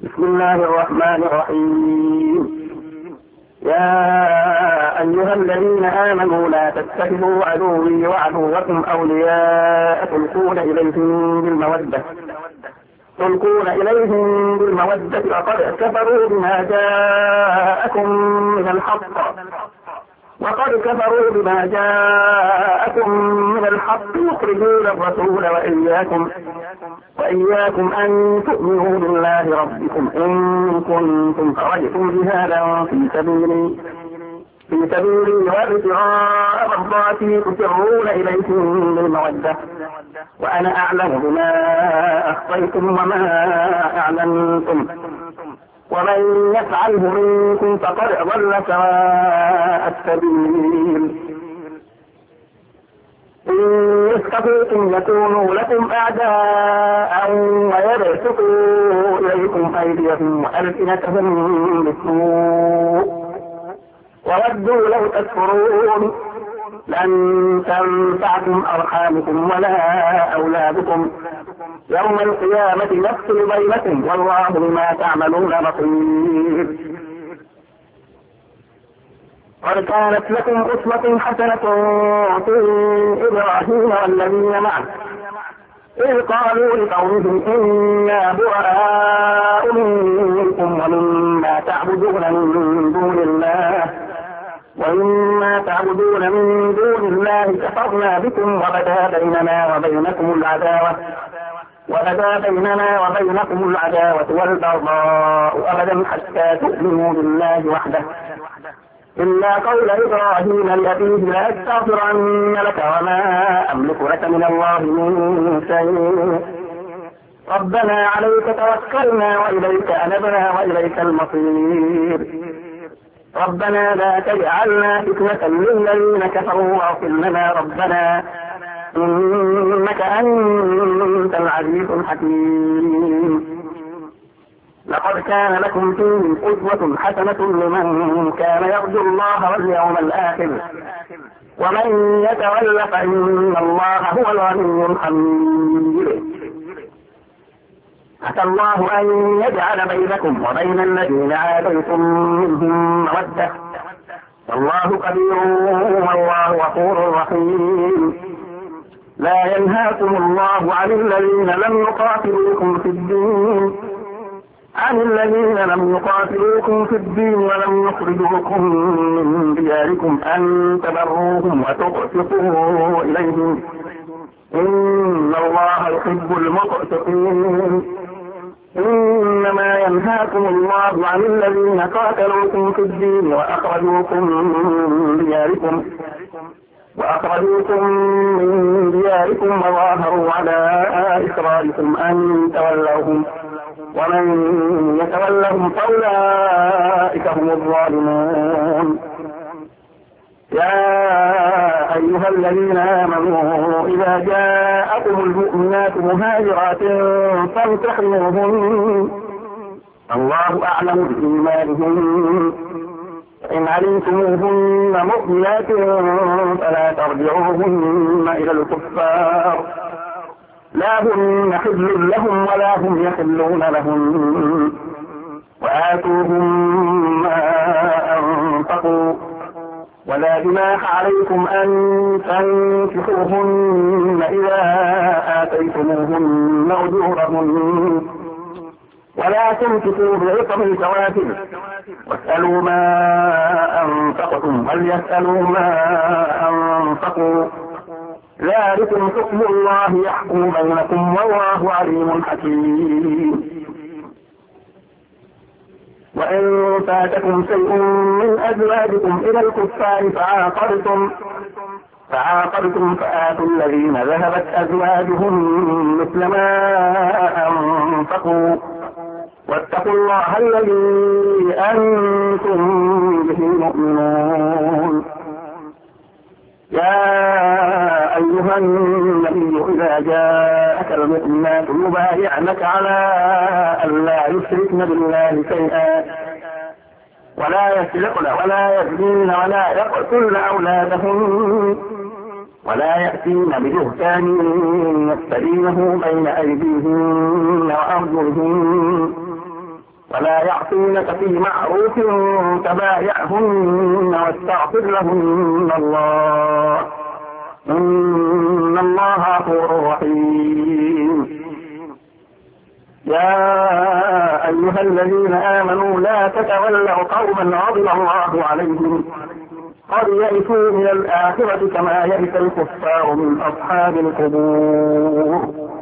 بسم الله الرحمن الرحيم. يا أيها الذين آمنوا لا تتخذوا عدوي وعدوكم أولياء تلقون إليهم بالمودة وقد كفروا بما جاءكم من الحق يخرجون الرسول وإياكم أن تؤمنوا بالله ربكم إن كنتم خرجتم جهادا في سبيلي وابتغاء مرضاتي تسرون إليهم بالمودة وأنا أعلم بما أخفيتم وما أعلنتم ومن يفعله منكم فقد ضل سواء السبيل. إن يثقفوكم يكونوا لكم أعداء ويبسطوا إليكم أيديهم وألسنتهم بالسوء وودوا لو تكفرون لن تنفعكم أرحامكم ولا أولادكم يوم القيامة يفصل بينكم والله بما تعملون بصير. قد كانت لكم أسوة حسنة في إبراهيم والذين معه إذ قالوا لقومهم إنا براء منكم ومما تعبدون من دون الله كفرنا بكم وبدا بيننا وبينكم العداوة والبغضاء أبدا حتى تؤمنوا بالله وحده إلا قول إبراهيم لأبيه لأستغفرن لك وما أملك لك من الله من شيء ربنا عليك توكلنا وإليك أنبنا وإليك المصير ربنا لا تجعلنا فتنة للذين كفروا واغفر لنا ربنا إنك أنت العزيز الحكيم. لقد كان لكم فيهم أسوة حسنة لمن كان يرجو الله واليوم الآخر ومن يتول فإن الله هو الغني الحميد. عسى الله أن يجعل بينكم وبين الذين عاديتم منهم مودة والله قدير والله غفور رحيم. لا ينهاكم الله عن الذين لم يقاتلوكم في الدين ولم يخرجوكم من دياركم أن تبروهم وتقسطوا إليهم إن الله يحب المقسطين. إنما ينهاكم الله عن الذين قاتلوكم في الدين وأخرجوكم من دياركم وظاهروا على إخراجكم أن تولوهم ومن يتولهم فأولئك هم الظالمون. يا أيها الذين آمنوا إذا جاءكم المؤمنات مهاجرات فامتحنوهن الله أعلم بإيمانهن إن علمتموهن مؤمنات فلا ترجعوهن إلى الكفار لا هن حل لهم ولا هم يحلون لهم وآتوهم ما أنفقوا ولا جناح عليكم أن تنكحوهن إذا آتيتموهن أجورهن ولا تمسكوا بعصم الكوافر واسألوا ما أنفقتم وليسألوا ما أنفقوا ذلكم حكم الله يحكم بينكم والله عليم حكيم. وإن فاتكم شيء من أزواجكم إلى الكفار فعاقبتم فآتوا الذين ذهبت أزواجهم مثل ما أنفقوا واتقوا الله الذي أنتم به مؤمنون. يا أيها النبي إذا جاءك المؤمنات يبايعنك على أن لا يشركن بالله شيئا ولا يسرقن ولا يزنين ولا يقتلن أولادهن ولا يأتين ببهتان يفترينه بين أيديهن وأرجلهن ولا يعصينك في معروف فبايعهن واستغفر لهن الله إن الله غفور رحيم. يا أيها الذين آمنوا لا تتولوا قوما غضب الله عليهم قد يئسوا من الآخرة كما يئس الكفار من أصحاب القبور.